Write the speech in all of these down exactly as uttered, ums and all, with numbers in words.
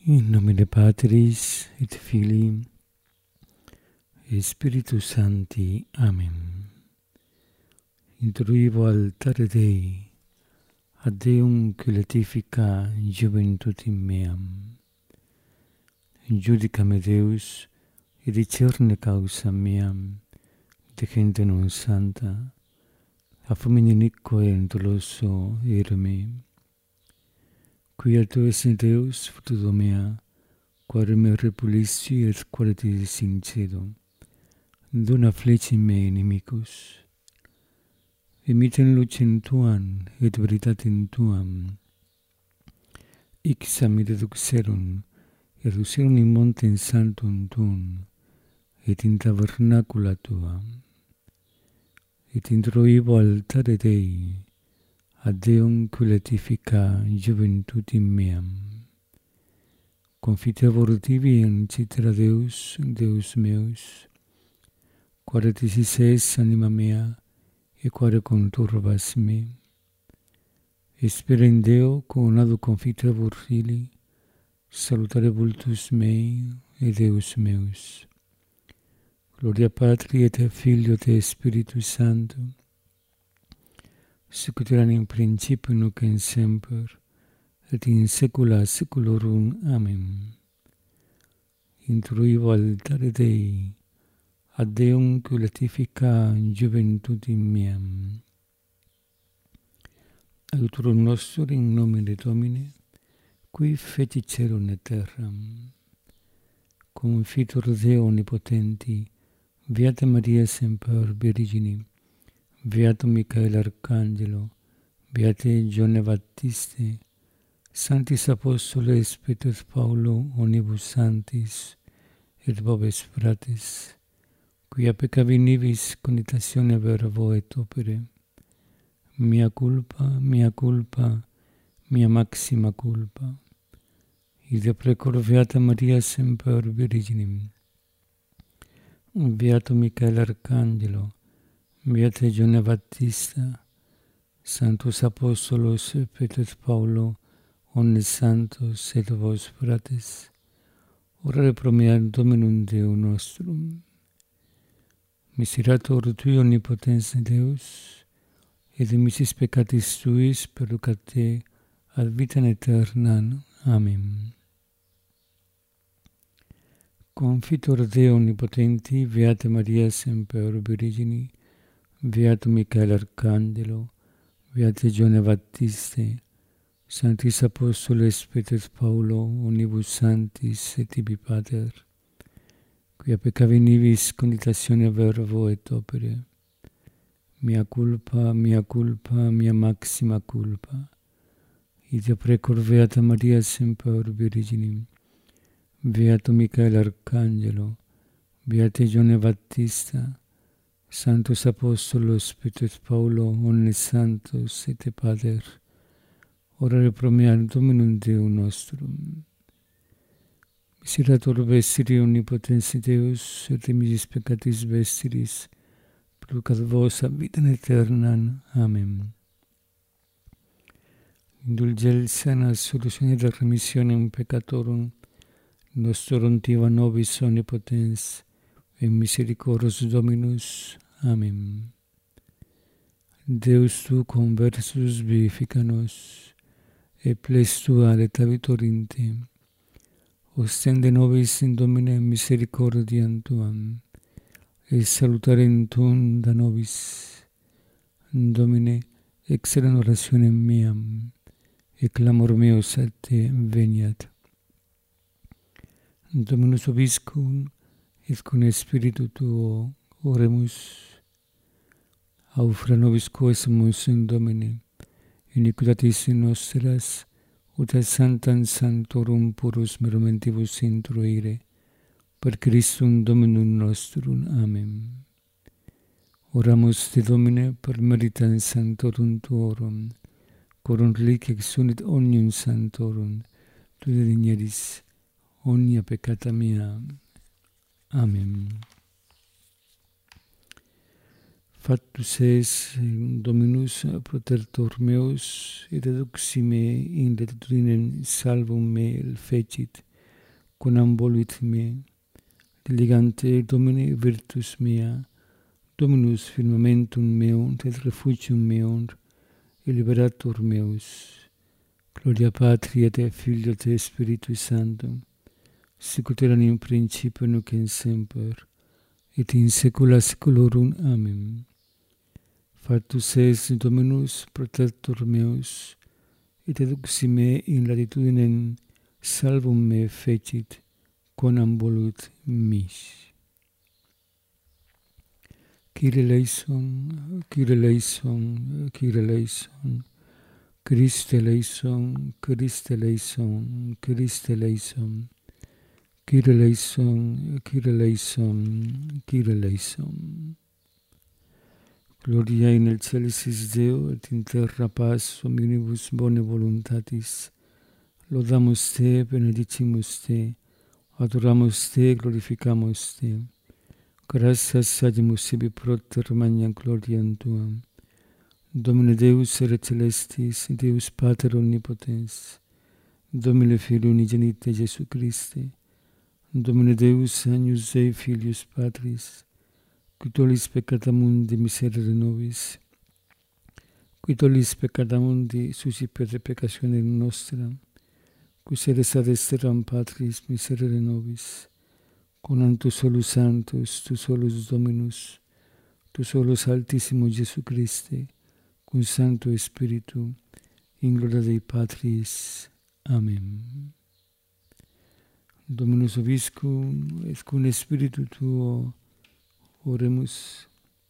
In nomine Patris et Filii et Spiritus Sancti. Amen. Introivo altare Dei, ad Deum culetifica juventutem meam. Judica me Deus, et discerne causa meam, de gente non santa, a fumine iniquo et doloso ere me. Quia tu esse Deus, futuro mea, quare me repulisci et quare ti sincedo, dona fleci me inimicus. Imiten lucem tuam et veritatem tuam, ixam id eduxerum, eduxerum in montem sanctum tuum, et in tabernacula tua. Et introivo altare Dei, ad Deum culetifica juventutem meam. Confitevor tibi in citra Deus, Deus meus, quare tisis es anima mea, e quare conturbas me. Espera in Deo, conado confitevor fili, salutare vultus mei, e Deus meus. Gloria Patri et Filio et Spiritus Sancto, sic ut erat in principio nunc et semper, et in saecula saeculorum. Amen. Introivo altare Dei, ad Deum culetifica juventutem meam. Aiutorium nostrum in nomine Domini, qui feci caelum et terram. Confitor Deo omnipotenti, Beata Maria semper Virgini, Beatum Michael Arcangelo, Beate Giovanne Baptiste, Sanctis Apostoles Petrus et Paulo, omnibus sanctis, et vobis fratres, quia peccavi nibis conditatione verbo et opere, mea culpa, mea culpa, mea maxima culpa. Ide precor Beata Maria semper Virginim, Beatum Michael Arcangelo, Beate Giovanne Baptista, Sanctus Apostolos Petrus et Paulo, omnes santos et vos fratres, orare pro mea Dominum Deum nostrum. Miserator tui omnipotens Deus, et dimissis peccatis tuis perducate ad vitam aeternam. Amen. Confitor Deo omnipotenti, Beata Maria semper Virgini, Beatum Michael Arcangelo, Beate Giovanne Baptiste, Sanctis Apostoles Petrus et Paulo, omnibus sanctis et tibi Pater, quia peccavi nibis conditatione verbo et opere, mea culpa, mea culpa, mea maxima culpa. Ide precor Beata Maria semper Virginim, Beatum Michael Arcangelo, Beate Giovanne Baptista, Sanctus Apostolos Petrus et Paulo, omnes santos et Pater, orare pro mea Dominum Deum nostrum. Miserator vestri omnipotens Deus, et dimissis peccatis vestris, perducat vos ad vitam aeternam. Amen. Indulgentia et solutione et remissionem peccatorum nostrum tiva nobis omnipotens, et misericordios Dominus. Amen. Deus tu conversus vivifica nos, et ples tua letavitor in te. Ostende nobis in Domine misericordiam tuam, et salutarem tuum da nobis. Domine, excellent orationem meam, et clamor meus a te veniat. Dominus vobiscum, et con spiritu tuo oremus. Aufra nobis quesumus in Domine, iniquitatis nostras, ut ad sanctam sanctorum purus merumentibus intruire, per Christum Dominum nostrum. Amen. Oramus te Domine per meritam sanctorum tuorum, corum reliquia exunit omnium sanctorum, tu digneris omnia peccata mea. Amen. Factus es Dominus protector meus, et eduxi me in latitudinem salvum me fecit, conambulit me, diligante Domine virtus mea, Dominus firmamentum meum, et refugium meum, et liberator meus. Gloria Patri et Filio et Spiritus Sanctum, sicut erat in principio nunc et semper, et in saecula saeculorum. Amen. Factus es Dominus protector meus, et eduxi me in latitudinem salvum me fecit, conambulut mis. Kyrie eleison, Kyrie eleison, Kyrie eleison, Christe eleison, Christe eleison, Christe eleison, Kyrie eleison, Kyrie eleison, Kyrie eleison. Gloria in excelsis Deo, et in terra paz omnibus bone voluntatis. Lodamus te, benedicimus te, adoramus te, glorificamus te. Gratias agimus sibi proter magnam gloriam tuam. Domine Deus ere celestis, Deus Pater omnipotens, Domine Filio unigenite Jesu Christe, Domine Deus agnus Dei Filius Patris, qui tollis peccata mundi miserere nobis, qui tollis peccata mundi suscipere peccatione nostra, qui sedes ad esteram Patris miserere nobis, con tu solus Sanctus, tu solus Dominus, tu solus Altissimo Jesu Christe, cum Sancto Spiritu, in gloria Dei Patris. Amen. Dominus vobiscum, et cum Spiritu tuo, oremus.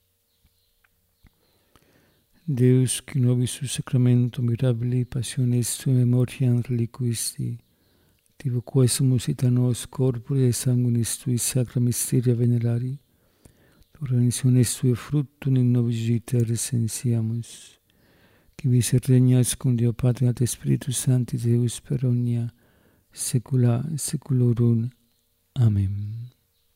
Deus, qui nobis su sacramento mirabili passiones tu memoriam reliquisti, tibo quae sumus ita nos corpore et sanguinis tui sacra mysteria venerari, organiziones tue fructum in nobis vitae resensiamus, qui vis regnas cum Deo Patri et Spiritus Sancti Deus per omnia saecula saeculorum. Amen.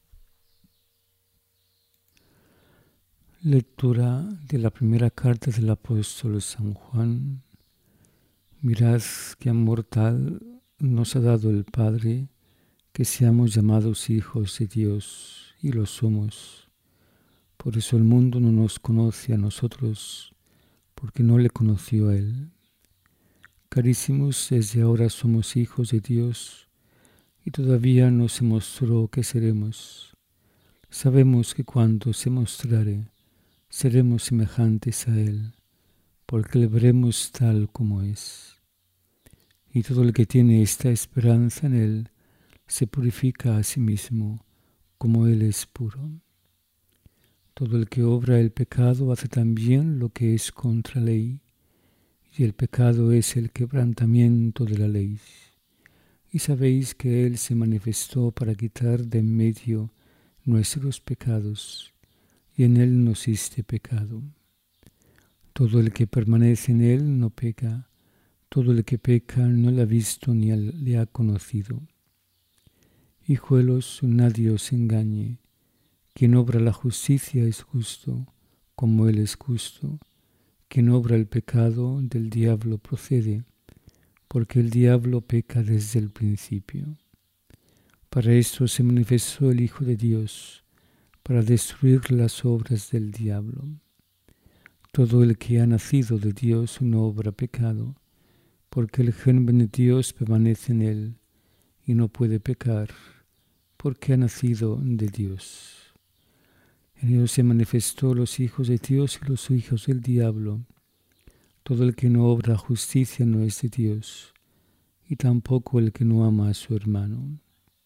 Lectura de la primera carta del apóstol San Juan. Mirad qué amor tal nos ha dado el Padre, que seamos llamados hijos de Dios, y lo somos. Por eso el mundo no nos conoce a nosotros, porque no le conoció a Él. Carísimos, desde ahora somos hijos de Dios, y todavía no se mostró que seremos. Sabemos que cuando se mostrare, seremos semejantes a Él, porque le veremos tal como es. Y todo el que tiene esta esperanza en Él, se purifica a sí mismo, como Él es puro. Todo el que obra el pecado hace también lo que es contra ley, y el pecado es el quebrantamiento de la ley. Y sabéis que Él se manifestó para quitar de en medio nuestros pecados, y en Él no existe pecado. Todo el que permanece en Él no peca, todo el que peca no le ha visto ni le ha conocido. Hijuelos, nadie os engañe. Quien obra la justicia es justo, como Él es justo. Quien obra el pecado del diablo procede, porque el diablo peca desde el principio. Para esto se manifestó el Hijo de Dios, para destruir las obras del diablo. Todo el que ha nacido de Dios no obra pecado, porque el germen de Dios permanece en él, y no puede pecar, porque ha nacido de Dios. En ellos se manifestó los hijos de Dios y los hijos del diablo. Todo el que no obra justicia no es de Dios, y tampoco el que no ama a su hermano.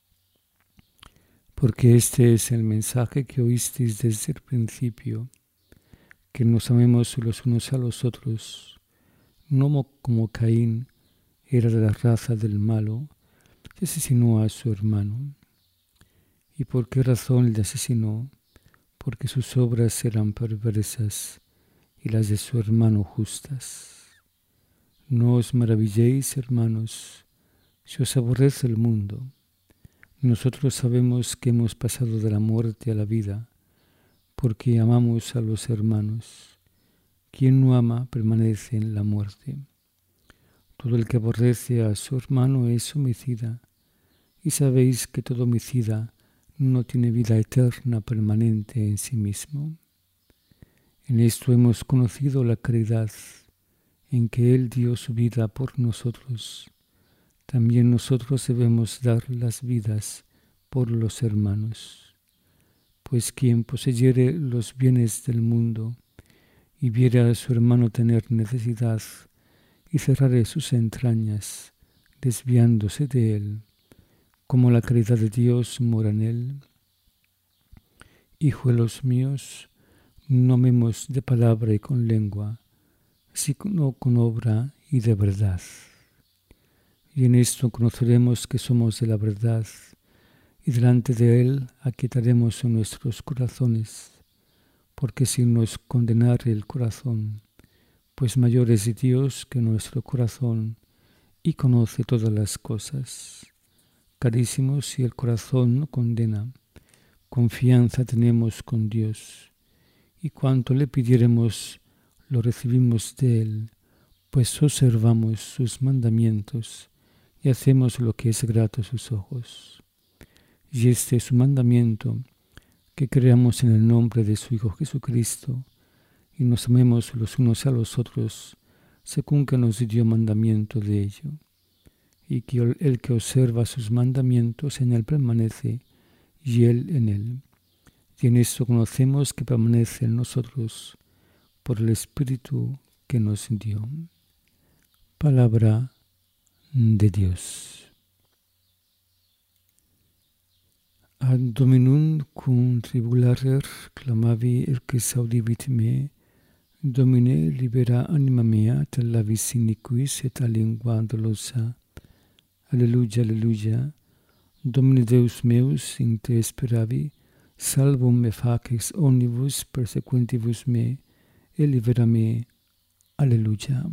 Porque este es el mensaje que oísteis desde el principio, que nos amemos los unos a los otros, no como Caín era de la raza del malo, y asesinó a su hermano. ¿Y por qué razón le asesinó? Porque sus obras eran perversas y las de su hermano justas. No os maravilléis, hermanos, si os aborrece el mundo. Nosotros sabemos que hemos pasado de la muerte a la vida, porque amamos a los hermanos. Quien no ama permanece en la muerte. Todo el que aborrece a su hermano es homicida, y sabéis que todo homicida no tiene vida eterna permanente en sí mismo. En esto hemos conocido la caridad, en que Él dio su vida por nosotros. También nosotros debemos dar las vidas por los hermanos. Pues quien poseyere los bienes del mundo y viere a su hermano tener necesidad y cerrare sus entrañas, desviándose de él, como la caridad de Dios mora en él. Hijuelos míos, no amemos de palabra y con lengua, sino con obra y de verdad. Y en esto conoceremos que somos de la verdad, y delante de Él aquietaremos nuestros corazones, porque sin nos condenar el corazón, pues mayor es Dios que nuestro corazón, y conoce todas las cosas. Carísimos, si el corazón no condena, confianza tenemos con Dios, y cuanto le pidiéremos lo recibimos de Él, pues observamos sus mandamientos y hacemos lo que es grato a sus ojos. Y este es su mandamiento, que creamos en el nombre de su Hijo Jesucristo, y nos amemos los unos a los otros, según que nos dio mandamiento de ello. Y que el que observa sus mandamientos en él permanece, y él en él. Y en esto conocemos que permanece en nosotros, por el Espíritu que nos dio. Palabra de Dios. Ad Dominum cum tribularer clamavi erques audivit me, Domine libera anima mea tella vis iniquis et a lingua dolosa. Alleluia, alleluia. Domine Deus meus, in te speravi, salvum me faces omnibus persequentibus me, e libera me. Alleluia.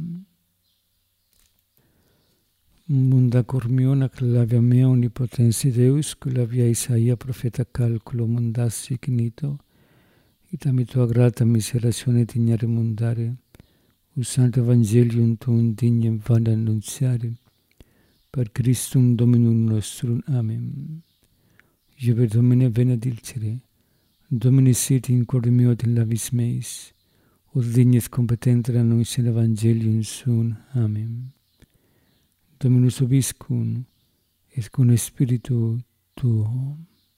Munda cormiona clavia mea omnipotensi Deus, clavia Isaia profeta calculo mundas ignito, ita tua grata miseratione dignare mundare, usante evangelium tuum dignem vana annunziare, per Christum Dominum nostrum. Amen. Iube Domine benedicere, Domine sit in cor meo et in labis meis, ut dignes competenter annunciare evangelium suum. Amen. Dominus vobiscum, et cum spiritu tuo.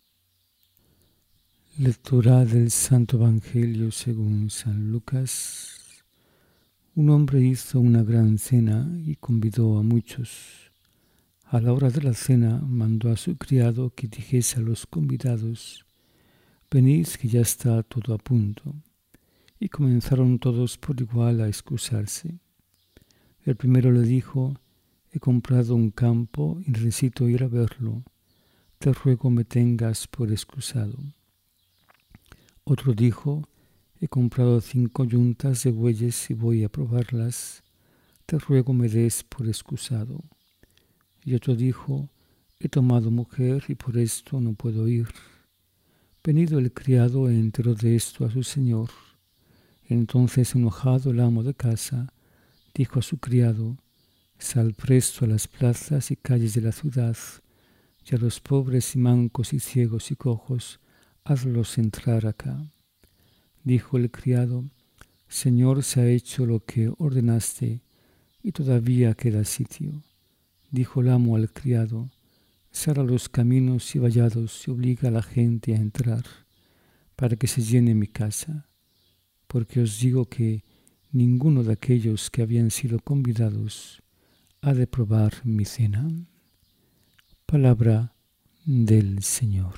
Lectura del Santo Evangelio según San Lucas. Un hombre hizo una gran cena y convidó a muchos. A la hora de la cena mandó a su criado que dijese a los convidados: venid, que ya está todo a punto. Y comenzaron todos por igual a excusarse. El primero le dijo: he comprado un campo y necesito ir a verlo. Te ruego me tengas por excusado. Otro dijo: he comprado cinco yuntas de bueyes y voy a probarlas. Te ruego me des por excusado. Y otro dijo: he tomado mujer y por esto no puedo ir. Venido el criado enteró de esto a su señor. Entonces, enojado el amo de casa, dijo a su criado: sal presto a las plazas y calles de la ciudad, y a los pobres y mancos y ciegos y cojos, hazlos entrar acá. Dijo el criado: Señor, se ha hecho lo que ordenaste, y todavía queda sitio. Dijo el amo al criado: sal a los caminos y vallados y obliga a la gente a entrar, para que se llene mi casa. Porque os digo que ninguno de aquellos que habían sido convidados ha de probar mi cena. Palabra del Señor.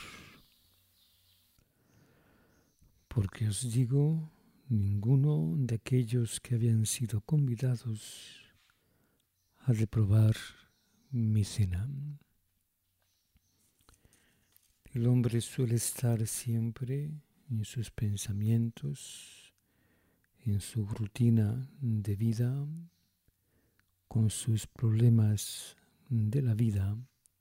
Porque os digo, ninguno de aquellos que habían sido convidados ha de probar mi cena. El hombre suele estar siempre en sus pensamientos, en su rutina de vida, con sus problemas de la vida,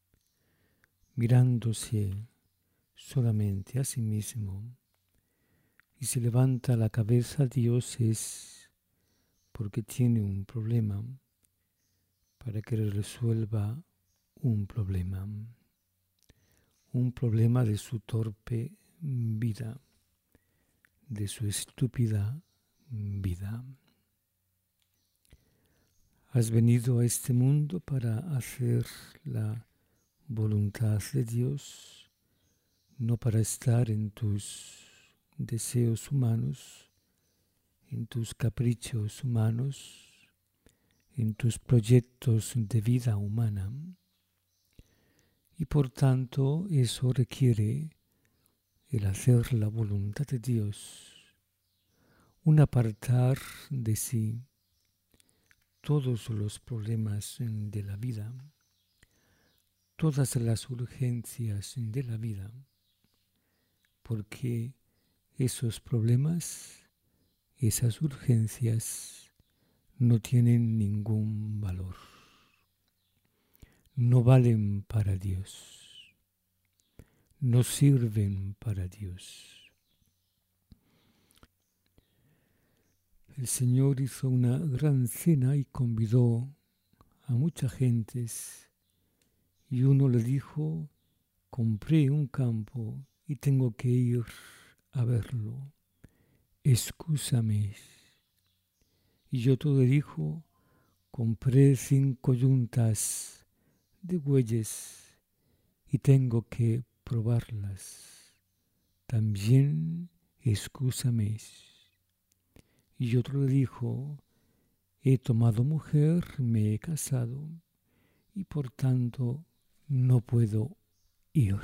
mirándose solamente a sí mismo. Y si levanta la cabeza a Dios es porque tiene un problema, para que resuelva un problema. un problema de su torpe vida, de su estúpida vida. Has venido a este mundo para hacer la voluntad de Dios, no para estar en tus deseos humanos, en tus caprichos humanos, en tus proyectos de vida humana. Y por tanto eso requiere el hacer la voluntad de Dios, un apartar de sí todos los problemas de la vida, todas las urgencias de la vida, porque esos problemas, esas urgencias no tienen ningún valor, no valen para Dios, no sirven para Dios. El Señor hizo una gran cena y convidó a muchas gentes, y uno le dijo: compré un campo y tengo que ir a verlo, excúsame. Y otro le dijo: compré cinco yuntas de bueyes y tengo que probarlas, también excúsame. Y otro le dijo: he tomado mujer, me he casado, y por tanto no puedo ir.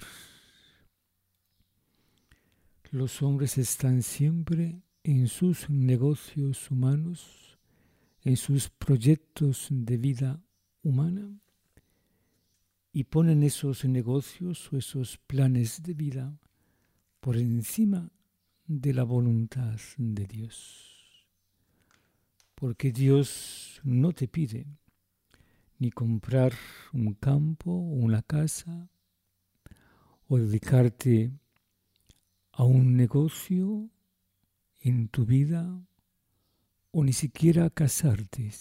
Los hombres están siempre en sus negocios humanos, en sus proyectos de vida humana, y ponen esos negocios o esos planes de vida por encima de la voluntad de Dios. Porque Dios no te pide ni comprar un campo o una casa o dedicarte a un negocio en tu vida o ni siquiera casarte.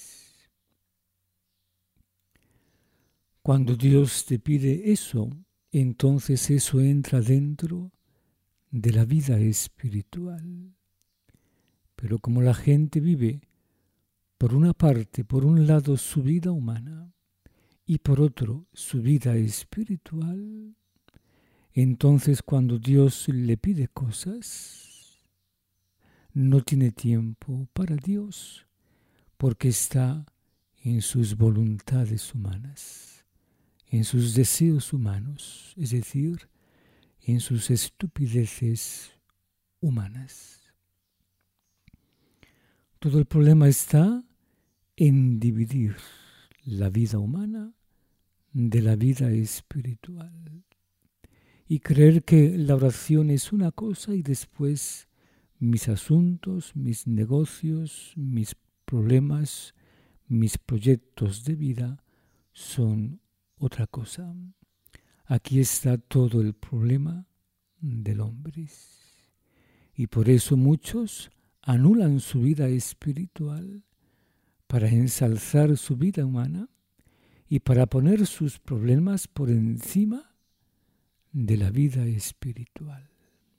Cuando Dios te pide eso, entonces eso entra dentro de la vida espiritual. Pero como la gente vive, por una parte, por un lado, su vida humana y por otro, su vida espiritual, entonces cuando Dios le pide cosas, no tiene tiempo para Dios, porque está en sus voluntades humanas, en sus deseos humanos, es decir, en sus estupideces humanas. Todo el problema está en dividir la vida humana de la vida espiritual y creer que la oración es una cosa y después mis asuntos, mis negocios, mis problemas, mis proyectos de vida son otra cosa. Aquí está todo el problema del hombre. Y por eso muchos anulan su vida espiritual para ensalzar su vida humana y para poner sus problemas por encima de la vida espiritual.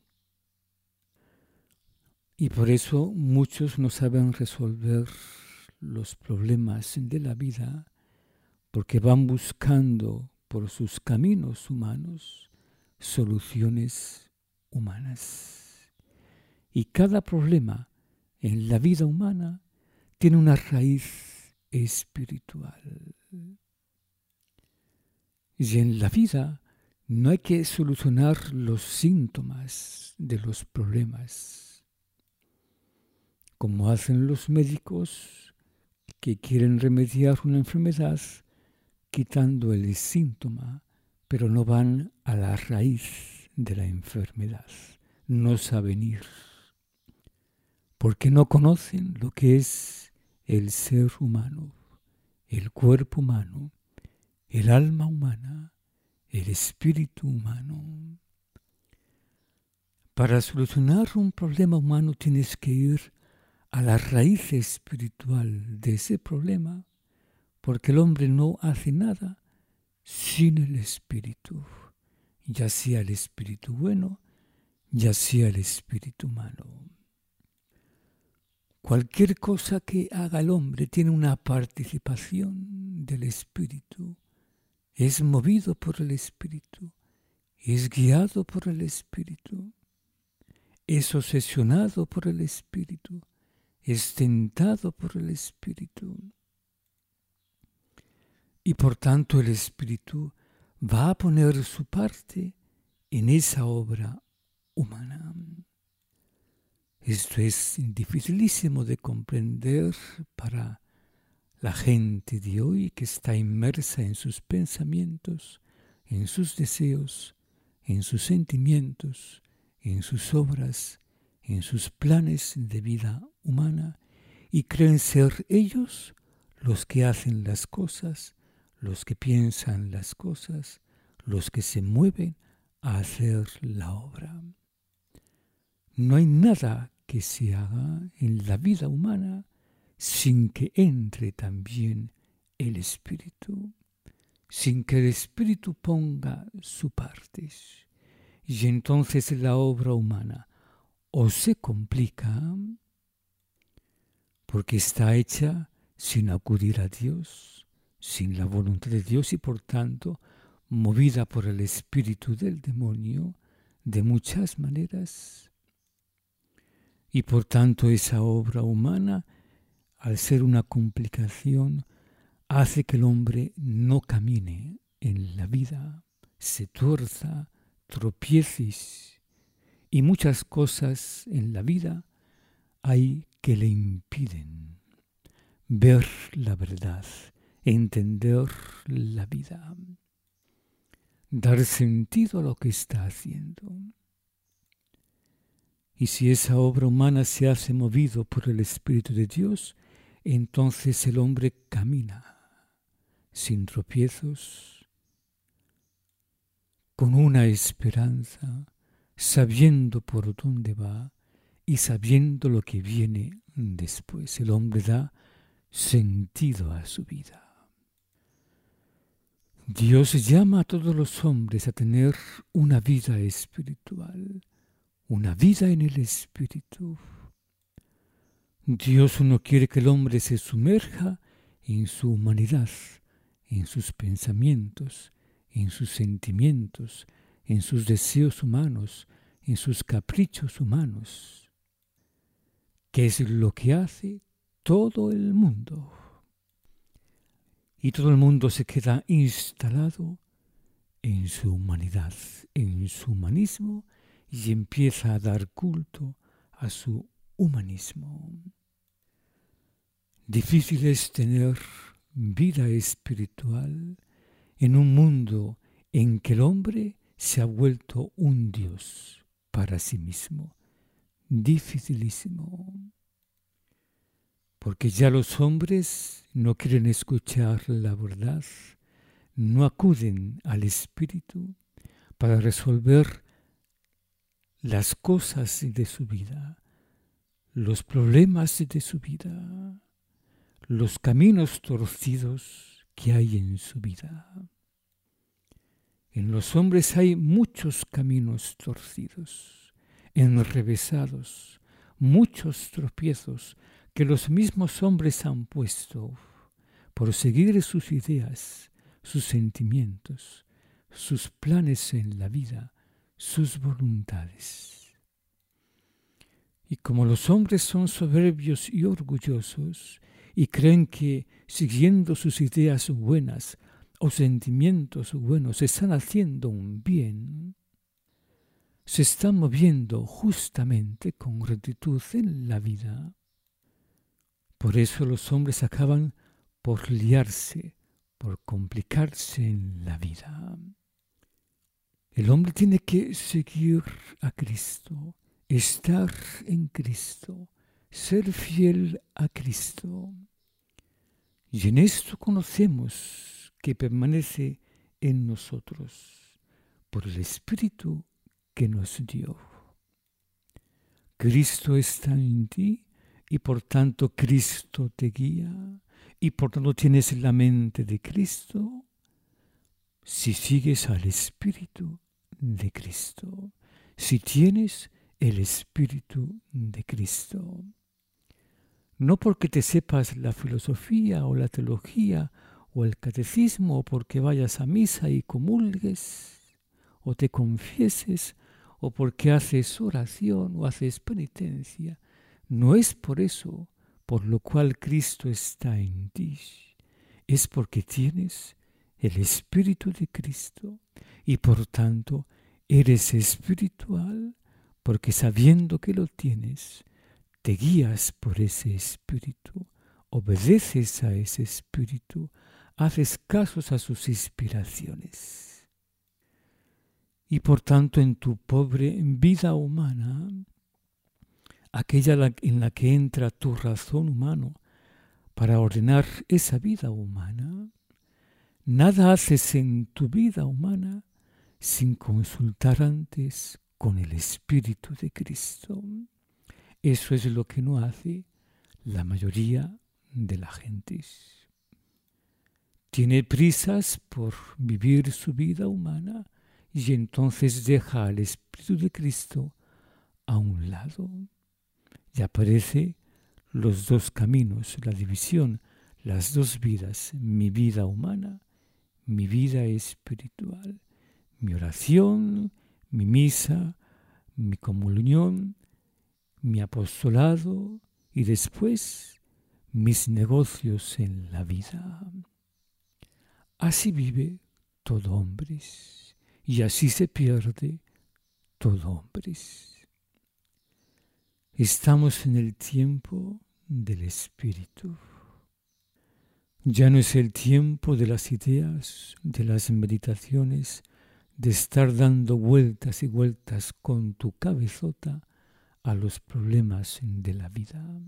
Y por eso muchos no saben resolver los problemas de la vida porque van buscando por sus caminos humanos soluciones humanas. Y cada problema en la vida humana tiene una raíz espiritual. Y en la vida no hay que solucionar los síntomas de los problemas, como hacen los médicos que quieren remediar una enfermedad quitando el síntoma, pero no van a la raíz de la enfermedad, no saben ir, porque no conocen lo que es el ser humano, el cuerpo humano, el alma humana, el espíritu humano. Para solucionar un problema humano tienes que ir a la raíz espiritual de ese problema, porque el hombre no hace nada sin el espíritu. ya sea el espíritu bueno, ya sea el espíritu malo. Cualquier cosa que haga el hombre tiene una participación del espíritu, es movido por el espíritu, es guiado por el espíritu, es obsesionado por el espíritu, es tentado por el espíritu. Y por tanto el espíritu va a poner su parte en esa obra humana. Esto es dificilísimo de comprender para la gente de hoy que está inmersa en sus pensamientos, en sus deseos, en sus sentimientos, en sus obras, en sus planes de vida humana, y creen ser ellos los que hacen las cosas, los que piensan las cosas, los que se mueven a hacer la obra. No hay nada que se haga en la vida humana sin que entre también el espíritu, sin que el espíritu ponga su parte. Y entonces la obra humana o se complica porque está hecha sin acudir a Dios, sin la voluntad de Dios y por tanto movida por el espíritu del demonio de muchas maneras. Y por tanto esa obra humana, al ser una complicación, hace que el hombre no camine en la vida, se tuerza, tropiece, y muchas cosas en la vida hay que le impiden ver la verdad, entender la vida, dar sentido a lo que está haciendo. Y si esa obra humana se hace movido por el Espíritu de Dios, entonces el hombre camina sin tropiezos, con una esperanza, sabiendo por dónde va y sabiendo lo que viene después. El hombre da sentido a su vida. Dios llama a todos los hombres a tener una vida espiritual, una vida en el Espíritu. Dios no quiere que el hombre se sumerja en su humanidad, en sus pensamientos, en sus sentimientos, en sus deseos humanos, en sus caprichos humanos, que es lo que hace todo el mundo. Y todo el mundo se queda instalado en su humanidad, en su humanismo, y empieza a dar culto a su humanismo. Difícil es tener vida espiritual en un mundo en que el hombre se ha vuelto un Dios para sí mismo. Dificilísimo. Porque ya los hombres no quieren escuchar la verdad, no acuden al Espíritu para resolver las cosas de su vida, los problemas de su vida, los caminos torcidos que hay en su vida. En los hombres hay muchos caminos torcidos, enrevesados, muchos tropiezos que los mismos hombres han puesto por seguir sus ideas, sus sentimientos, sus planes en la vida, sus voluntades. Y como los hombres son soberbios y orgullosos y creen que siguiendo sus ideas buenas o sentimientos buenos están haciendo un bien, se están moviendo justamente con rectitud en la vida. Por eso los hombres acaban por liarse, por complicarse en la vida. El hombre tiene que seguir a Cristo, estar en Cristo, ser fiel a Cristo. Y en esto conocemos que permanece en nosotros por el Espíritu que nos dio. Cristo está en ti y por tanto Cristo te guía y por tanto tienes la mente de Cristo si sigues al Espíritu de Cristo, si tienes el Espíritu de Cristo. No porque te sepas la filosofía o la teología o el catecismo, o porque vayas a misa y comulgues, o te confieses, o porque haces oración o haces penitencia. No es por eso por lo cual Cristo está en ti. Es porque tienes el Espíritu de Cristo y por tanto eres espiritual, porque sabiendo que lo tienes, te guías por ese Espíritu, obedeces a ese Espíritu, haces casos a sus inspiraciones. Y por tanto en tu pobre vida humana, aquella en la que entra tu razón humana para ordenar esa vida humana, nada haces en tu vida humana sin consultar antes con el Espíritu de Cristo. Eso es lo que no hace la mayoría de la gente. Tiene prisas por vivir su vida humana y entonces deja al Espíritu de Cristo a un lado. Y aparecen los dos caminos, la división, las dos vidas, mi vida humana, mi vida espiritual, mi oración, mi misa, mi comunión, mi apostolado y después mis negocios en la vida. Así vive todo hombre y así se pierde todo hombre. Estamos en el tiempo del Espíritu. Ya no es el tiempo de las ideas, de las meditaciones, de estar dando vueltas y vueltas con tu cabezota a los problemas de la vida.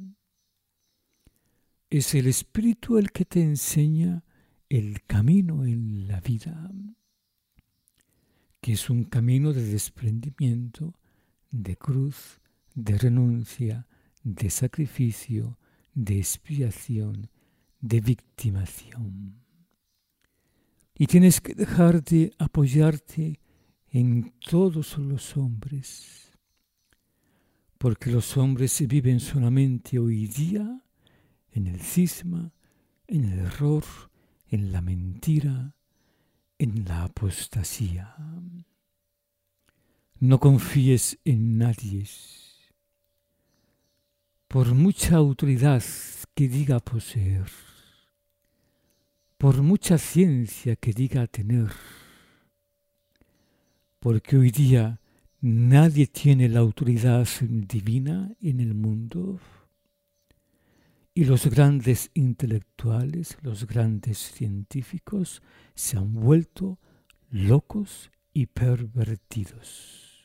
Es el Espíritu el que te enseña el camino en la vida, que es un camino de desprendimiento, de cruz, de renuncia, de sacrificio, de expiación, de victimación. Y tienes que dejar de apoyarte en todos los hombres, porque los hombres viven solamente hoy día en el cisma, en el error, en la mentira, en la apostasía. No confíes en nadie. Por mucha autoridad que diga poseer, por mucha ciencia que diga tener, porque hoy día nadie tiene la autoridad divina en el mundo, y los grandes intelectuales, los grandes científicos se han vuelto locos y pervertidos.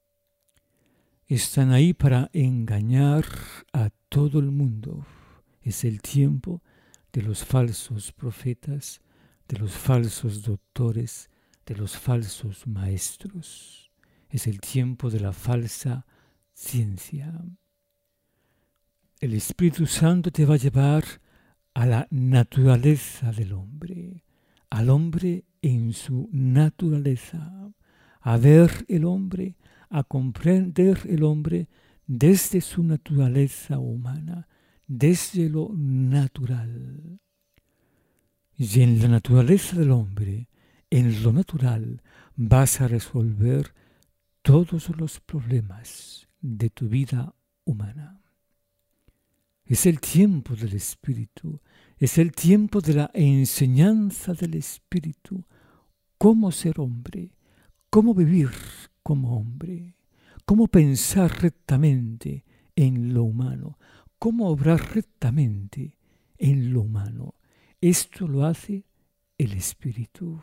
Están ahí para engañar a todo el mundo. Es el tiempo de los falsos profetas, de los falsos doctores, de los falsos maestros. Es el tiempo de la falsa ciencia. El Espíritu Santo te va a llevar a la naturaleza del hombre, al hombre en su naturaleza, a ver el hombre, a comprender el hombre desde su naturaleza humana, desde lo natural. Y en la naturaleza del hombre, en lo natural, vas a resolver todos los problemas de tu vida humana. Es el tiempo del Espíritu, es el tiempo de la enseñanza del Espíritu, cómo ser hombre, cómo vivir como hombre, cómo pensar rectamente en lo humano, cómo obrar rectamente en lo humano. Esto lo hace el Espíritu.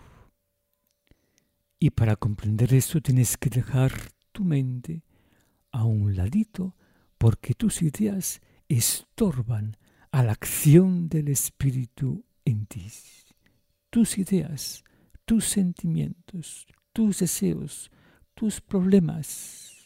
Y para comprender esto tienes que dejar tu mente a un ladito, porque tus ideas estorban a la acción del Espíritu en ti. Tus ideas, tus sentimientos, tus deseos, tus problemas.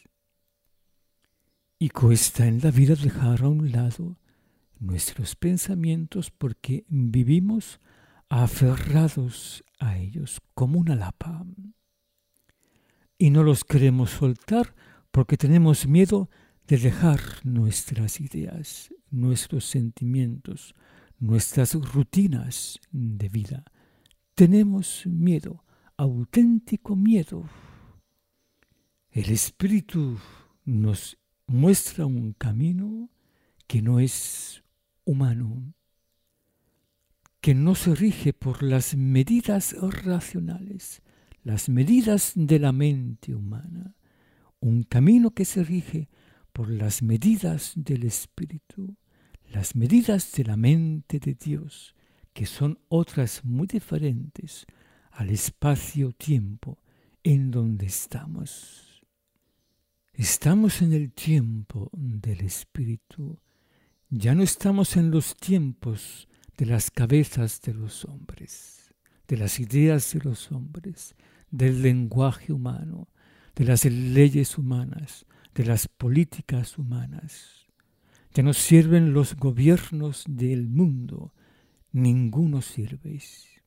Y cuesta en la vida dejar a un lado nuestros pensamientos porque vivimos aferrados a ellos como una lapa. y no los queremos soltar porque tenemos miedo de dejar nuestras ideas, nuestros sentimientos, nuestras rutinas de vida. Tenemos miedo, auténtico miedo. El Espíritu nos muestra un camino que no es humano, que no se rige por las medidas racionales, las medidas de la mente humana, un camino que se rige por las medidas del Espíritu, las medidas de la mente de Dios, que son otras muy diferentes al espacio-tiempo en donde estamos. Estamos en el tiempo del Espíritu, ya no estamos en los tiempos de las cabezas de los hombres, de las ideas de los hombres, del lenguaje humano, de las leyes humanas, de las políticas humanas. Ya no sirven los gobiernos del mundo, ninguno sirve.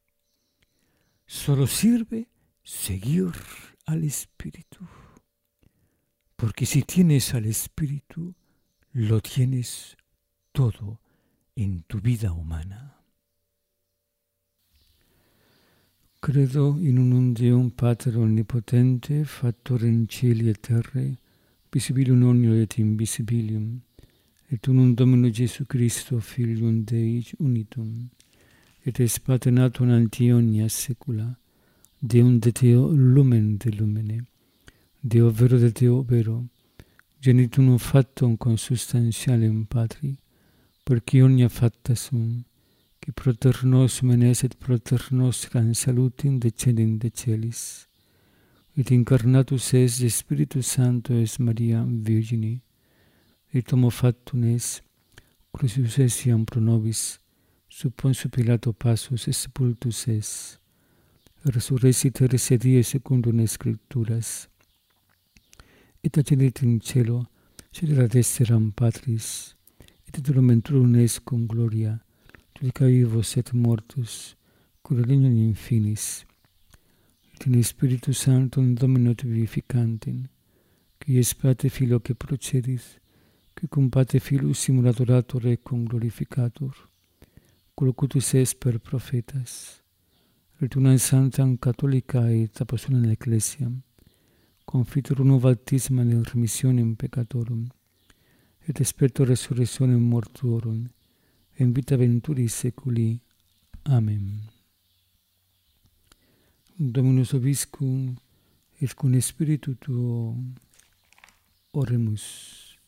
Solo sirve seguir al Espíritu. Porque si tienes al Espíritu, lo tienes todo en tu vida humana. Credo in unum Deum Pater Omnipotente, Factor in cieli et terrae, visibilium omnium et invisibilium, et unum Domino Jesu Christo, Filium Dei unitum, et es Pater natum ante omnia saecula, Deum de Deo lumen de lumine, Deo vero de Deo vero, genitum factum consubstantialem Patri, perque omnia facta sum, qui proter nos menes et proter nostra in salutim decedent de celis, et incarnatus es de Spiritus Sancto es Maria Virgini, et homo factum es, crucius essiam pro nobis, sub Pontio Pilato passus et sepultus es, resurrexit tertia die secundum Scripturas, et accedit in cielo, sedera dexteram Patris, et dormenturum es cum gloria, tudica vivos et mortus, cura regnum in finis, et in Spiritus Sanctum Domino et vivificantem, qui es Pater Filio que procedit, qui cum Pater Filius simul adorator et cum glorificator, colocutus es per prophetas, et una sanctam catholica et apostolica ecclesiam, confitur uno baptisma in remissionem peccatorum, et specto resurrectionem mortuorum, in vita venturis seculi. Amen. Dominus vobiscum, et cum spiritu tuo, oremus.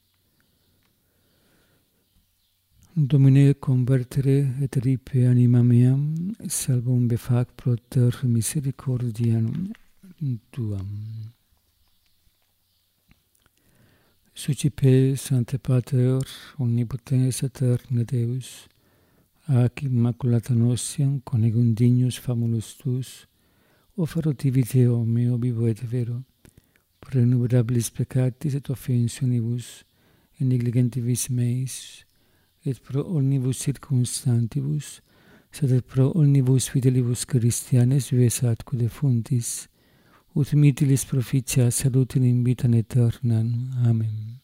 Domine convertere et ripe anima meam, salvum befac proter misericordiam tuam. Sucipe, Sancte Pater, omnipotens aeterne Deus, ac immaculata nostiam conegum dignus famulus tus, offero tibi Deo meo vivo et vero, pro innumerabilis peccatis et offensionibus, et negligentibus meis, et pro omnibus circumstantibus, sed et pro omnibus fidelibus Christianes vives atque defuntis, ut mitilis proficia salutem in vitam aeternam. Amen.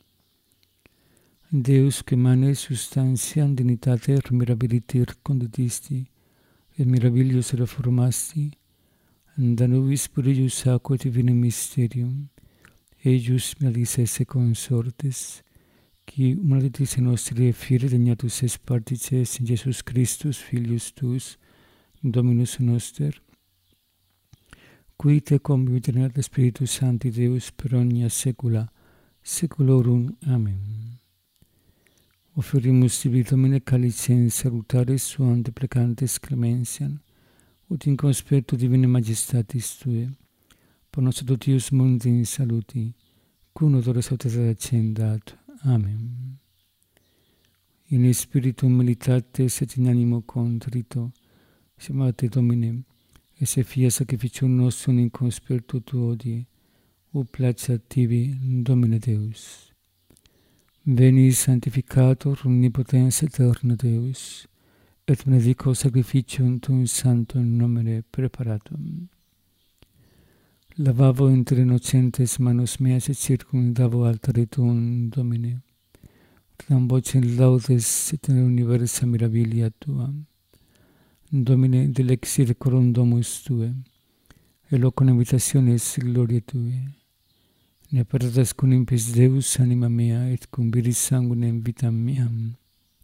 Deus, que mane substantiam dignitate mirabiliter conditisti, et mirabilius reformasti, da nobis purius aqua divinem mysterium, eius melis esse consortes, qui humanitis nostri effire degnatus es partices in Jesus Christus, Filius tuus, Dominus noster, qui te convivit Spiritus Sancti Deus per omnia saecula saeculorum. Amen. Offerimus tibi Domine calicem salutaris suam deprecantes clemensiam, ut in conspectu divine majestatis Tue, por nos adutius mundi in saluti, cum odore sautata accendat. Amen. In spiritu militates et in animo contrito, semate Domine, et se fia sacrificium nostrum in conspectu tu odie, ut placeat tibi, Domine Deus. Veni sanctificator omnipotens aeterne Deus, et benedico sacrificium tuum sanctum nomine preparatum. Lavavo inter innocentes manos meas et circumdavo altare tuum, Domine. Tam vocem laudes et in universa mirabilia tua. Domine, delexit corum domus tue, et locum habitationes gloriae tue. Ne perdas cum impis Deus anima mea, et cum viris sanguinem vitam meam.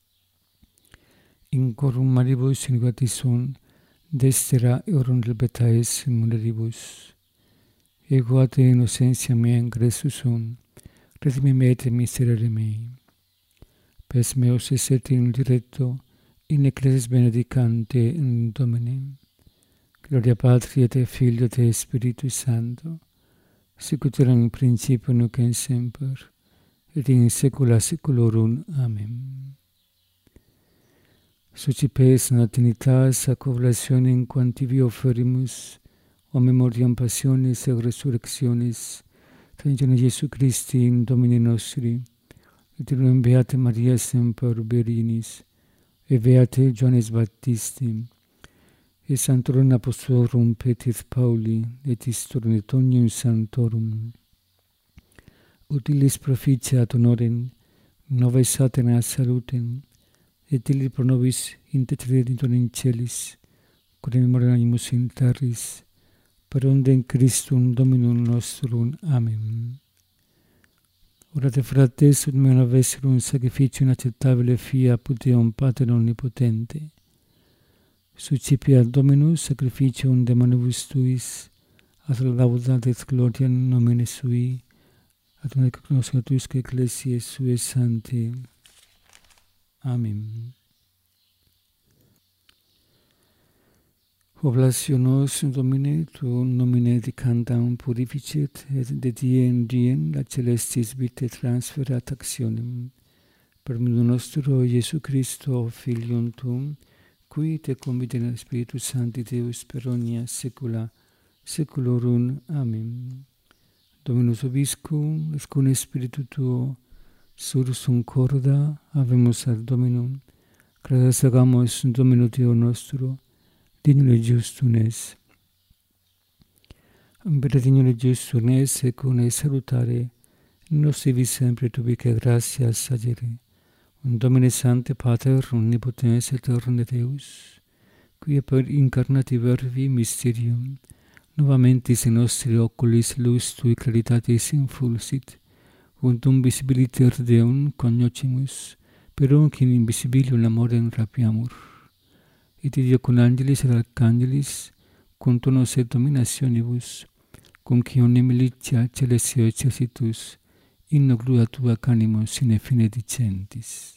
In corum maribus inviati sunt, destera eorum delbetaes muneribus. Ego a te innocentia mea ingressus sunt, redime me et miserere mei. Pes meos eset in diretto, in ecclesias benedicante in Domine. Gloria Patri et Filio et Spiritus Sancto, sicut erat in principio nunc et semper, et in saecula saeculorum. Amen. Sucipes natinitas ac oblationem quam tibi offerimus, o memoriam passionis et resurrectionis, Tangene Iesu Christi in Domine nostri, et in Beate Maria semper Virinis, et Beate Johannes Baptisti, et Sanctorum Apostolorum Petri Pauli, et Istorum et omnium Sanctorum, utilis proficiat honorem, novae satana salutem, et illi pro nobis interceditur in celis, quod memoriam animus in terris, per ondem Christum Dominum nostrum. Amen. Orate frates, ut mea vesserum sacrificium acceptabile fia apud Deum Pater omnipotente. Sucipiat Dominus sacrificium de manibus tuis, ad laudat et gloria nomine sui, ad una cognoscatusque ecclesiae suae sanctae. Amen. Oblationos Domine, tu nomine dicandam purificet, et de die in diem la celestis vitae transferat actionem. Per meum nostro Iesu Christo, Filium tuum, qui te convide Spiritus Sancti Deus per omnia saecula saeculorum. Amen. Dominus vobiscum, et cum Spiritu tuo, sursum corda, habemus ad Dominum, credas hagamos Domino Deo nostro, dignum et justum es. Per dignum et justum es, et cum es salutare, nos sivi sempre tubique gratias agere. Domine Sancte Pater, omnipotens et eterne Deus, qui per incarnati verbi mysterium, novamentis in nostri oculis lux tui claritatis infulsit, ut dum visibiliter Deum cognoscimus, per unc in invisibilium amorem rapiamur. Et Dio con angelis et archangelis, cum tuonos et dominationibus, cum quione militia celestio exercitus, in gloria tua canimus sine fine dicentis.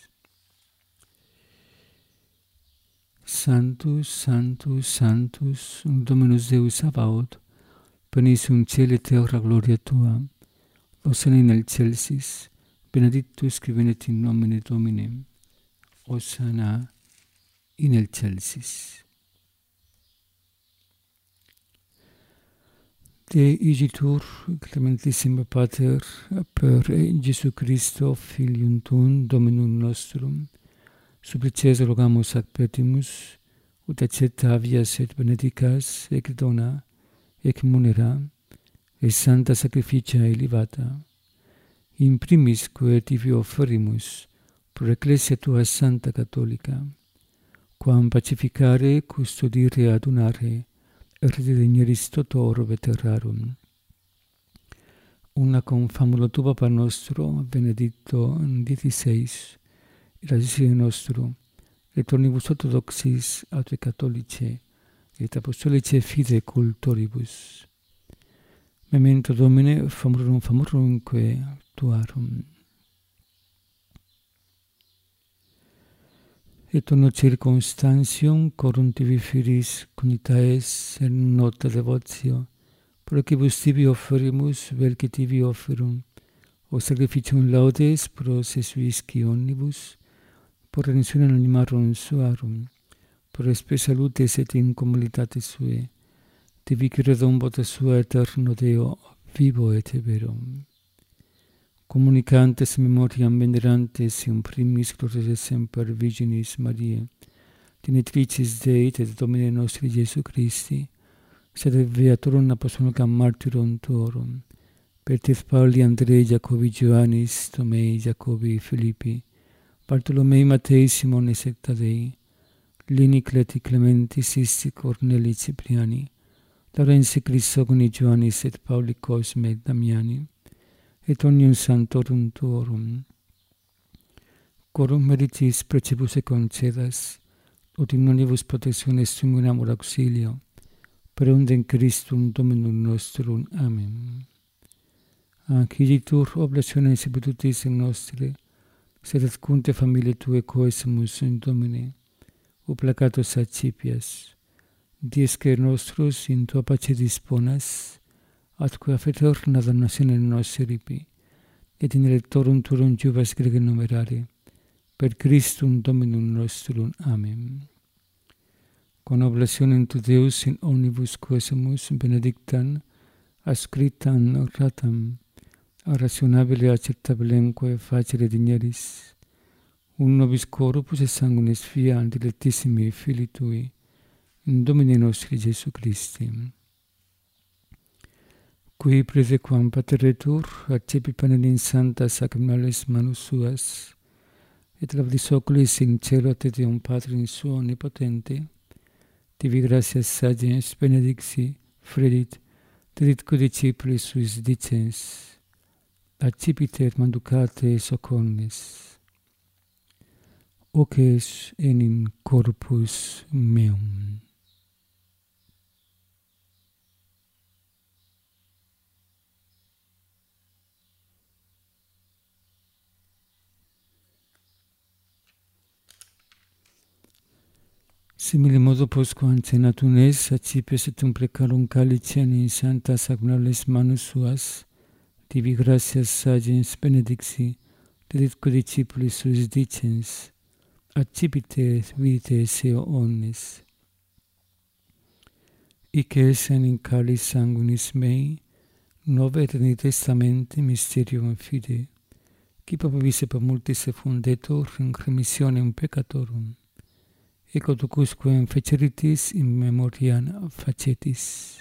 Sanctus, Sanctus, Sanctus, Dominus Deus Sabaoth, plenis in caeli et terra gloria tua, Hosanna in excelsis, benedictus qui venet in nomine Domini, Hosanna in excelsis. Te igitur, clementissime Pater, per Iesu Christo, Filium tuum, Dominum nostrum, supplices rogamus ac petimus, ut acceptavias et benedicas, ec dona, ec munera, et santa sacrificia elevata, in primis quae tibi offerimus, pro ecclesia tua santa catholica, quam pacificare, custodire, adunare, et redegneris totor veterarum. Una cum famulo tu Papa nostro, benedicto diciseis, et asisere nostro, et omnibus orthodoxis, aute catholice, et apostolice fide cultoribus. Memento Domine, famurum famurumque tuarum. Et uno circumstantium corum tibi firis conitaes in nota devotio, procibus tibi offerimus, vel que tibi offerum, o sacrificium laudes pro sesuisci omnibus, por redentionem animarum suarum, por espe salutes et incomoditates suae, tibi credum vota sua eterno Deo, vivo et verum. Communicantes memoriam venerantes in primis gloriae semper Virginis Mariae, Genitricis Dei et Domine nostri Iesu Christi, sed viatorum apostolorum martyrum tuorum, per tis Pauli, Andrei, Jacobi, Ioannis, Tomei, Jacobi, Filippi, Bartolomei, Matei, Simone, Sectadei, Lini, Cleti, Clementi, Sisti, Corneli, Cipriani, Laurensi, Crisogoni, Ioannis, et Pauli, Cosme, et Damiani, et omnium santorum tuorum, quorum meritis precibus et concedas, ut in nonibus protectiones sumum amor auxilio, per undem Christum Dominum nostrum. Amen. Anciditur oblationes ebitutis in nostre, sed et cunte familiae Tue coesumus in Domine, o placatus accipias, diesque nostrus in Tua pace disponas, atque affeterna damnatione nostre ripi, et in electorum Turum juvas grege numerare, per Christum Dominum nostrum. Amen. Con oblationem tu Deus in omnibus quesumus benedictam, ascriptam ratam, a rationabile acceptabilemque facere digneris, un nobis corpus et sanguinis fiat dilectissimi Filii Tui, in Domine nostri Jesu Christi, qui praesequam pateretur accepit panem in sancta sacramentales manus suas, et labdis oculis in cielo et Deum Patrum suo omnipotente, tibi gratias sagens benedixi, fredit, dedit codicipulis suis dicens, accipite et manducate socornes, hoc es enim corpus meum. Simile modo postquam cenatum es, accipes et um precarum calicem in sancta sacramentales manus suas, tibi gratias sagens benedixi, dedit codicipulis suis dicens, accipite vitae seo omnes. Hic es in calis sanguinis mei, nove et in testamente mysterium fide, qui papabisse per multis effundetur in remissionem peccatorum, ecco tucusquam feceritis in memoriam facetis.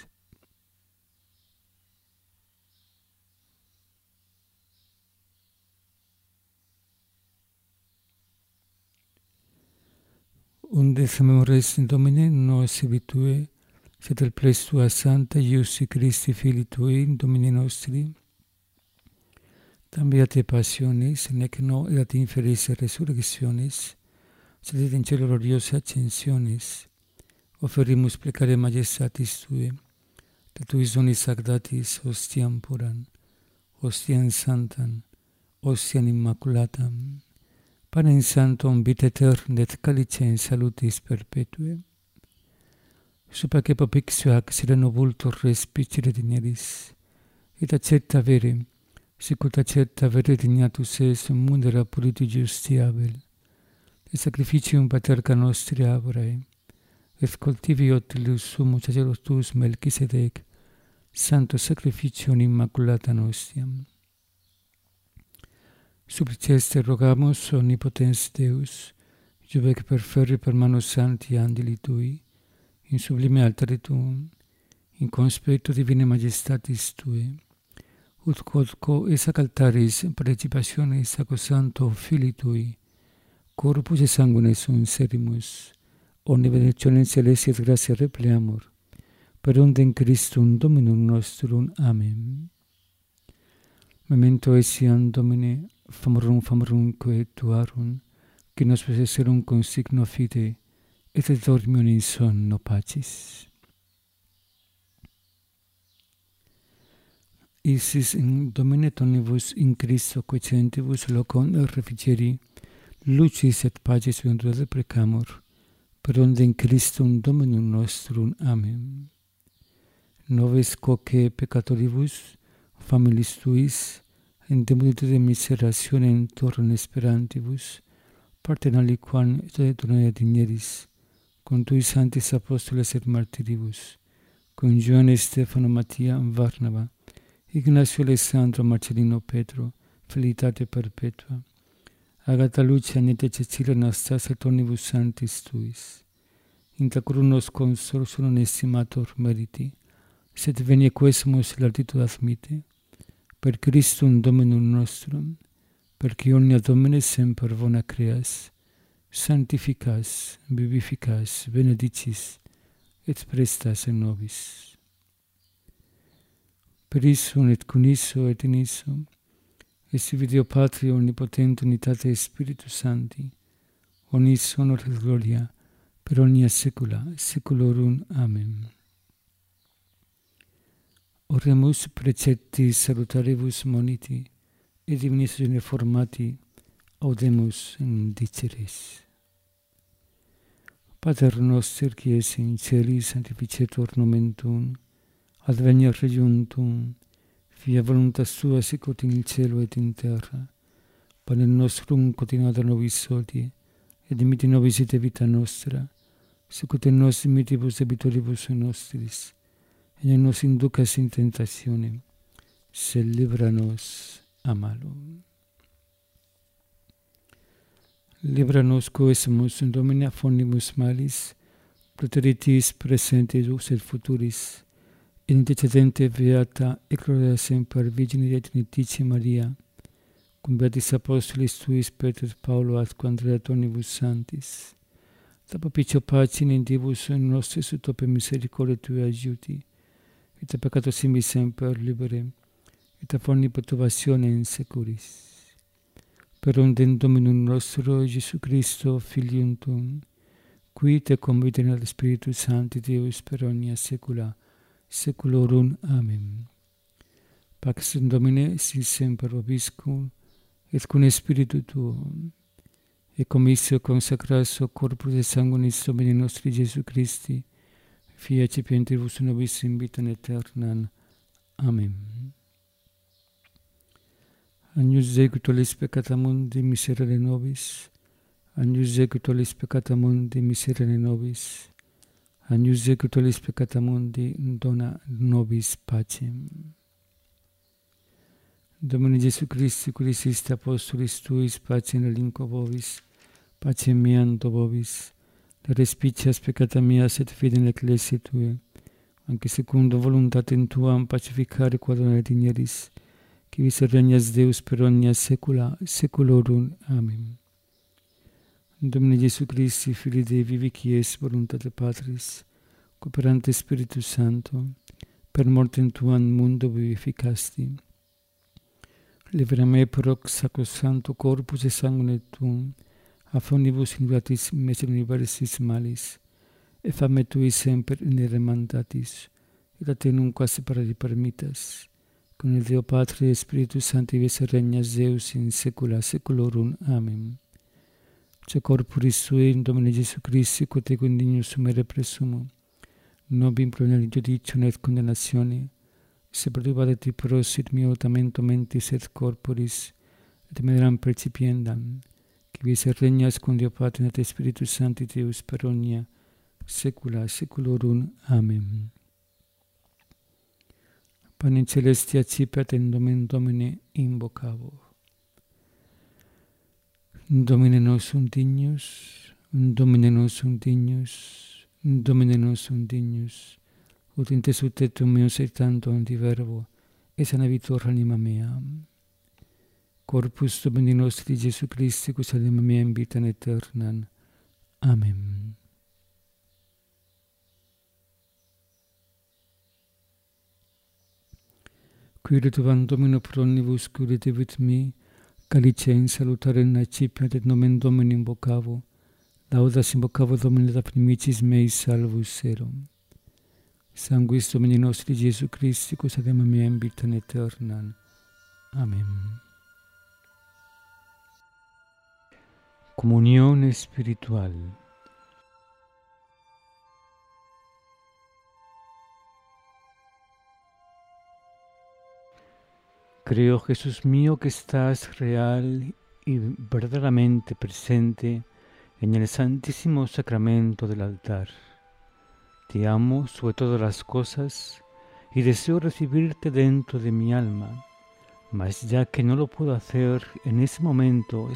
Unde memores in Domine nos ebitue, sed el ples Tua Sancta Iusi Christi Filii Tui, in Domine nostri, tam beate passionis, nec no erat inferis resurrectionis, sed et in cielo gloriosa ascensionis, oferimus plecare majestatis Tue, de Tuis donis agdatis hostiam puram, hostiam sanctam, hostiam immaculatam, panem sanctum vitae aeternam et calicem salutis perpetue, supra popixio ac sereno vultur respicere digneris, et accepta vere, sicut accepta vere dignatus es mundera puriti justiavel, et sacrificium paterca nostri Abrae, et cultivi otilus sumus sacerdotus Melchisedec, santo sacrificium immaculata nostiam. Suppliceste rogamus omnipotens Deus, juvec perferri per manus sancti angeli Tui, in sublime altare Tuum, in conspecto divine majestatis Tue, ut quodco esac altaris participationis sacrosancto Filii Tui, corpus et sanguine sunt serimus, omni benedictionem celesti et gratia repleamur, per undem Christum Dominum nostrum. Amen. Memento etiam Domine, famorum famorumque Tuarum, qui nos possesserum con signo fide, et dormium in sonno pacis. Isis in Domine tonibus in Christo quecentibus locum refrigeri, lucis et pacis venturate precamur, per undem Christum Dominum nostrum. Amen. Noves quoque peccatoribus, familis Tuis, in demuditude miserationem torrem esperantibus, partem aliquam et donare digneris, con Tui sanctis apostoles et martyribus, con Ioanne, Stefano, Mattia, Varnava, Ignacio, Alessandro, Marcellino, Petro, felicitate perpetua, Agata, Lucia, Annette, Cecilia, Anastasia, et omnibus sanctis Tuis, intra crunos consorsus non estimator meriti, sed venia quesumus larditud admite, per Christum Dominum nostrum, perque omnia Domine semper bona creas, sanctificas, vivificas, benedicis, et prestas in nobis. Per issum et con isso et in issum, et Deo Patria omnipotente unitate Spiritus Sancti, omnis honor et gloria, per omnia saecula saeculorum. Amen. Oremus preceptis salutaribus moniti, et divinis formati audemus indiceres. Pater noster, qui es in celis, sanctificetur nomen tuum, adveniat regnum tuum, fiat voluntas tua sicut in cielo et in terra. Panem nostrum quotidianum nobis hodie, et dimitti nobis ite vita nostra, sicut et nos dimittivus debitoribus nostris, et ne nos inducas in tentationem, sed libera nos a malo. Libera nos coesumus in Domine affonimus malis, preteritis presentis et futuris, in intercedente beata et gloria semper Virgine Trinitatis Maria, cum beatis apostolis tuis Petro et Paulo atque Andrea tonibus sanctis, da propicio pace in divus nostris ut ope misericordia Tua aiuti, et a peccato simis semper libere, et a forni perturbatione in securis. Per ondem Dominum nostro Iesu Christo, Filium Tuum, qui te convite nel Spiritus Sancti Deus per omnia saecula saeculorum. Amen. Pax Domine sit semper vobiscum, et cum Spiritu Tuum, et commissio consacratio corpus et sanguinis Domini nostri Iesu Christi, fiat cipientibus nobis in vitam aeternam. Amen. Agnus Dei, qui tollis peccata mundi, miserere nobis. Agnus Dei, qui tollis peccata mundi, miserere nobis. Agnus Dei, qui tollis peccata mundi, dona nobis pacem. Domine Iesu Christi, qui diciste apostolis tuis, pacem relinquo vobis, pacem meam do vobis, le respicias peccata meas et fidem ecclesiae Tue, anque secundo voluntatem Tuam pacificare quadone digneris, qui vis regnas Deus per omnia saecula saeculorum. Amen. Domine Iesu Christi, Filii Dei vivi, qui es voluntate Patris, cooperante Spiritus Sancto, per mortem Tuam mundo vivificasti. Libera me per hoc sacrosancto corpus et sanguine Tuum, affondibus in gratis miser universis malis, et fame Tui semper inere mandatis, et a Te nunquam separari permittas, con il Deo Patria e Spiritus Sancti vis regnas Deus in saecula saeculorum. Amen. Ce corporis Tui in Domine Iesu Christi, quod te indignus sumere presumo, nobis implonem judicium et condemnatione, se perturbate ti prosit mio tamento mentis et corporis, et meram percipiendam, qui vis regnas cum Deo Patria et Spiritus Sancti Deus per omnia saecula saeculorum. Amen. Panem celestia accipiat in nomen Domini invocavo. Domine nosum dignus, Domine nosum dignus, Domine nosum dignus, ut in te sutetum meus et tanto anti verbo, et sanavitur anima mea. Corpus Domini nostri Iesu Christi, quis anima mea in vitam aeternam. Amen. Quiritum Domino pro omnibus curitibit mi, calice in salutarem accipiat et nomen Domini invocavo, laudas invocavo Domine da primicis meis salvus erum. Sanguis Domini nostri Iesu Christi, quis anima mea in vitam aeternam. Amen. Comunión espiritual. Creo, Jesús mío, que estás real y verdaderamente presente en el santísimo sacramento del altar. Te amo sobre todas las cosas y deseo recibirte dentro de mi alma, mas ya que no lo puedo hacer en ese momento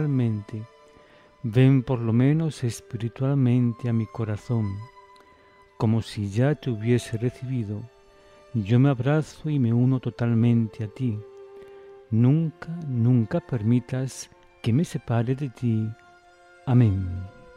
sacramentalmente, ven por lo menos espiritualmente a mi corazón, como si ya te hubiese recibido, yo me abrazo y me uno totalmente a ti. Nunca, nunca permitas que me separe de ti. Amén.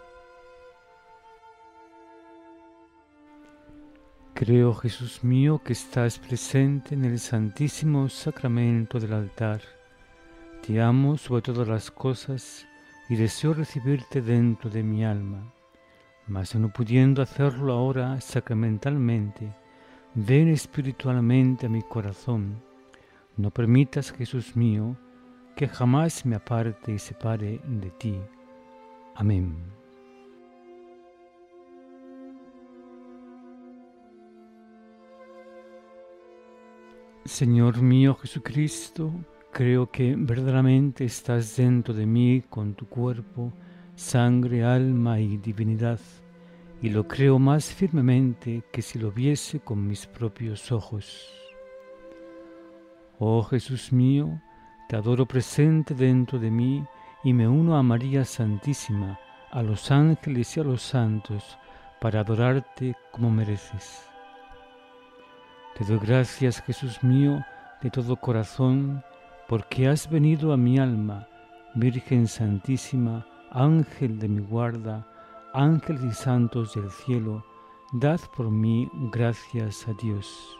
Creo, Jesús mío, que estás presente en el Santísimo Sacramento del altar. Te amo sobre todas las cosas y deseo recibirte dentro de mi alma. Mas no pudiendo hacerlo ahora sacramentalmente, ven espiritualmente a mi corazón. No permitas, Jesús mío, que jamás me aparte y separe de ti. Amén. Señor mío Jesucristo, creo que verdaderamente estás dentro de mí con tu cuerpo, sangre, alma y divinidad, y lo creo más firmemente que si lo viese con mis propios ojos. Oh Jesús mío, te adoro presente dentro de mí y me uno a María Santísima, a los ángeles y a los santos, para adorarte como mereces. Te doy gracias, Jesús mío, de todo corazón, porque has venido a mi alma, Virgen Santísima, Ángel de mi guarda, ángeles y santos del cielo, dad por mí gracias a Dios.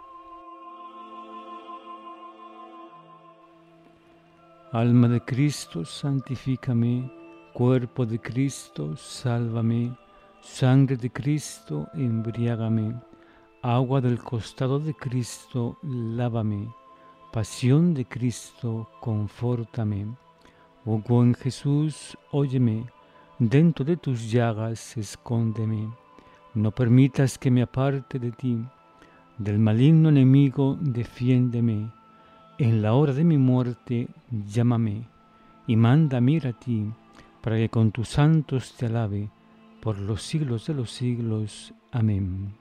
Alma de Cristo, santifícame, cuerpo de Cristo, sálvame, sangre de Cristo, embriágame, agua del costado de Cristo, lávame, pasión de Cristo, confórtame. Oh buen Jesús, óyeme, dentro de tus llagas escóndeme, no permitas que me aparte de ti, del maligno enemigo defiéndeme, en la hora de mi muerte llámame, y mándame ir a ti, para que con tus santos te alabe, por los siglos de los siglos. Amén.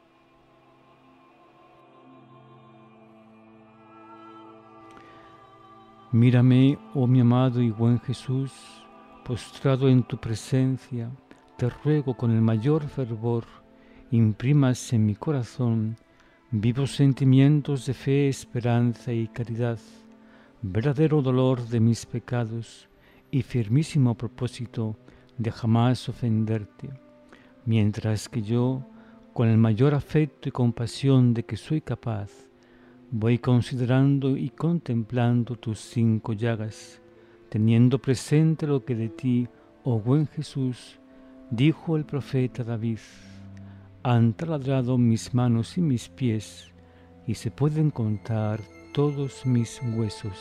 Mírame, oh mi amado y buen Jesús, postrado en tu presencia, te ruego con el mayor fervor, imprimas en mi corazón vivos sentimientos de fe, esperanza y caridad, verdadero dolor de mis pecados y firmísimo propósito de jamás ofenderte, mientras que yo, con el mayor afecto y compasión de que soy capaz, voy considerando y contemplando tus cinco llagas, teniendo presente lo que de ti, oh buen Jesús, dijo el profeta David: han taladrado mis manos y mis pies, y se pueden contar todos mis huesos.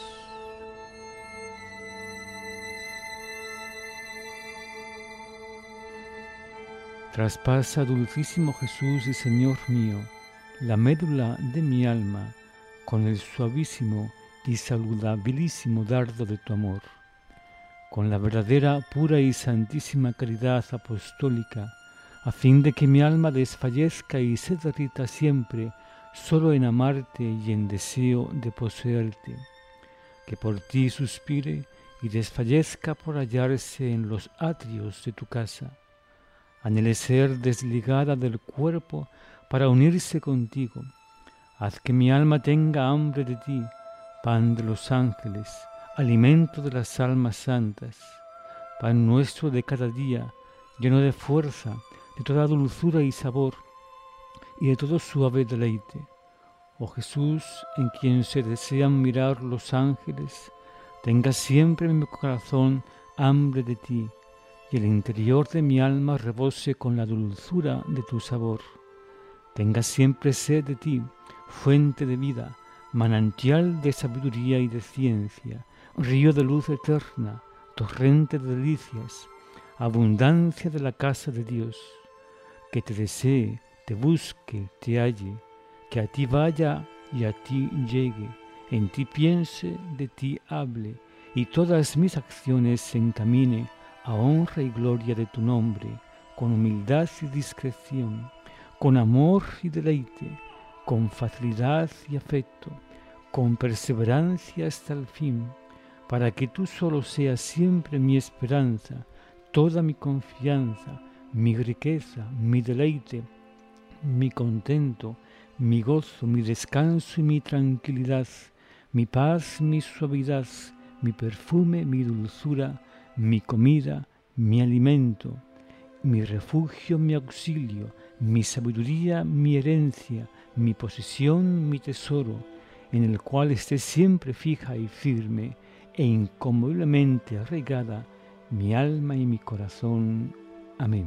Traspasa, dulcísimo Jesús y Señor mío, la médula de mi alma, con el suavísimo y saludabilísimo dardo de tu amor, con la verdadera, pura y santísima caridad apostólica, a fin de que mi alma desfallezca y se derrita siempre solo en amarte y en deseo de poseerte, que por ti suspire y desfallezca por hallarse en los atrios de tu casa, anhele ser desligada del cuerpo para unirse contigo. Haz que mi alma tenga hambre de ti, pan de los ángeles, alimento de las almas santas, pan nuestro de cada día, lleno de fuerza, de toda dulzura y sabor, y de todo suave deleite. Oh Jesús, en quien se desean mirar los ángeles, tenga siempre en mi corazón hambre de ti, y el interior de mi alma rebose con la dulzura de tu sabor. Tenga siempre sed de ti, fuente de vida, manantial de sabiduría y de ciencia, río de luz eterna, torrente de delicias, abundancia de la casa de Dios. Que te desee, te busque, te halle, que a ti vaya y a ti llegue, en ti piense, de ti hable, y todas mis acciones se encamine a honra y gloria de tu nombre, con humildad y discreción, con amor y deleite, con facilidad y afecto, con perseverancia hasta el fin, para que tú solo seas siempre mi esperanza, toda mi confianza, mi riqueza, mi deleite, mi contento, mi gozo, mi descanso y mi tranquilidad, mi paz, mi suavidad, mi perfume, mi dulzura, mi comida, mi alimento, mi refugio, mi auxilio, mi sabiduría, mi herencia, mi posesión, mi tesoro, en el cual esté siempre fija y firme e inconmoviblemente arraigada mi alma y mi corazón. Amén.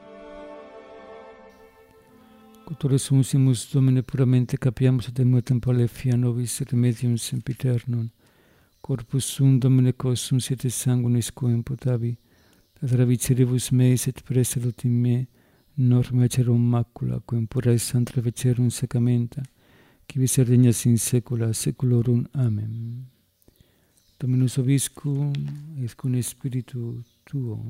Cultore sumus Domine puramente capiamus et emo tempore fia nobis remedium sempiternum. Corpus sum Domine quos siete sanguinis quem potavi, et raviciribus meis et presedut in me, norma cerum macula, quem pura santra vecerum secamenta, qui vis regnas in saecula saeculorum. Amen. Dominus vobiscum, et cum spiritu tuo.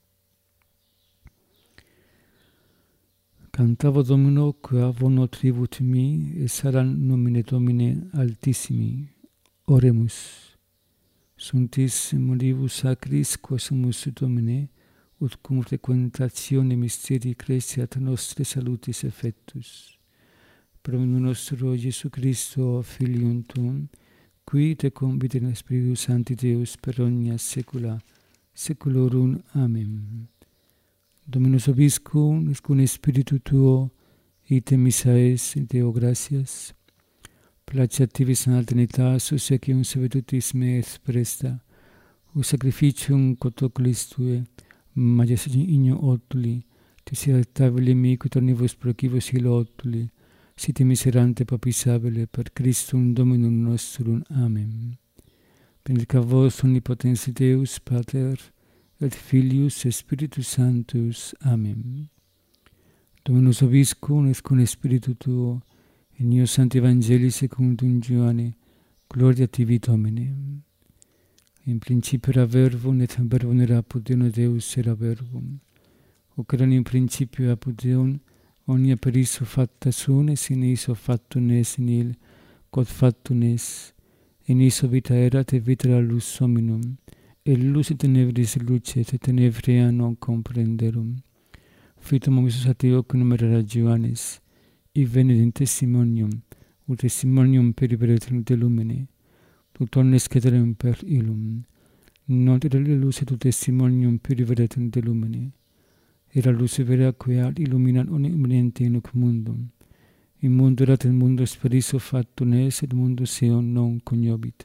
Cantavo Domino, quia bono tribut mi, et salam nomine Domine altissimi. Oremus. Suntis moribus sacris, quos sumus Domine, ut cum frequentatione mysterii cresceat nostre salutis effectus. Per nostro Gesù Cristo, Filium Tuum, qui te convite in Spiritus Sancti Deus per omnia saecula saeculorum. Amen. Dominus vobiscum, et cum spiritu tuo, ite missa es, Deo gratias. Placiativis in alternitas, susecium servitutis me et presta, ut sacrificium cotoculis tue, majes igno otuli, tis irretabili mi, quid omnibus procibus ilo otuli, site miserante papisabile per Christum Dominum nostrum. Amen. Benedicat vos omnipotens Deus, Pater, et Filius, et Spiritus Sanctus. Amen. Dominus vobiscum, et cum spiritu tuo, in io Sancti Evangelii secundum Ioanne, gloria tibi Domine. In principio era verbum, et verbum era apud Deum, et Deus era verbum. Hoc erat in principio apud Deum, omnia per iso facta sunt, et in iso factum est nihil, quod factum est. In iso vita erat, et vita era lux hominum, et lux et tenebris lucet, et tenebria non comprenderum. Fitum homisus ateo cum numerara Ioannes, i venit in testimonium, ut testimonium peribere de lumine, ut omnes ceterem per illum. Non era lux et ut testimonium peribere de lumine. Era lux vera quia illuminat omniente in hoc mundum. In mundo erat et mundo per iso factum est, et mundo eum non coniobit.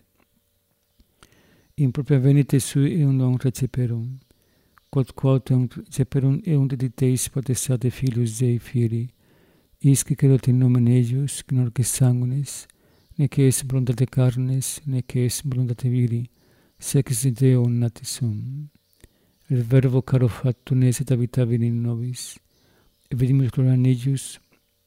In propria venite sui eum non receperum, quod quotem receperum eum dediteis potestate Filius Dei fieri, isque cerot in nomen eius, nor que sanguinis, nec est voluntate carnes, nec est voluntate viri, sed ex Deo natis sum. El verbo caro factum est et habitabit in nobis, et vidimus gloriam eius,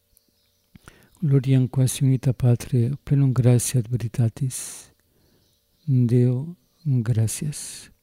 gloriam quasi unita Patre, plenum gratiae et veritatis. Deo gratias.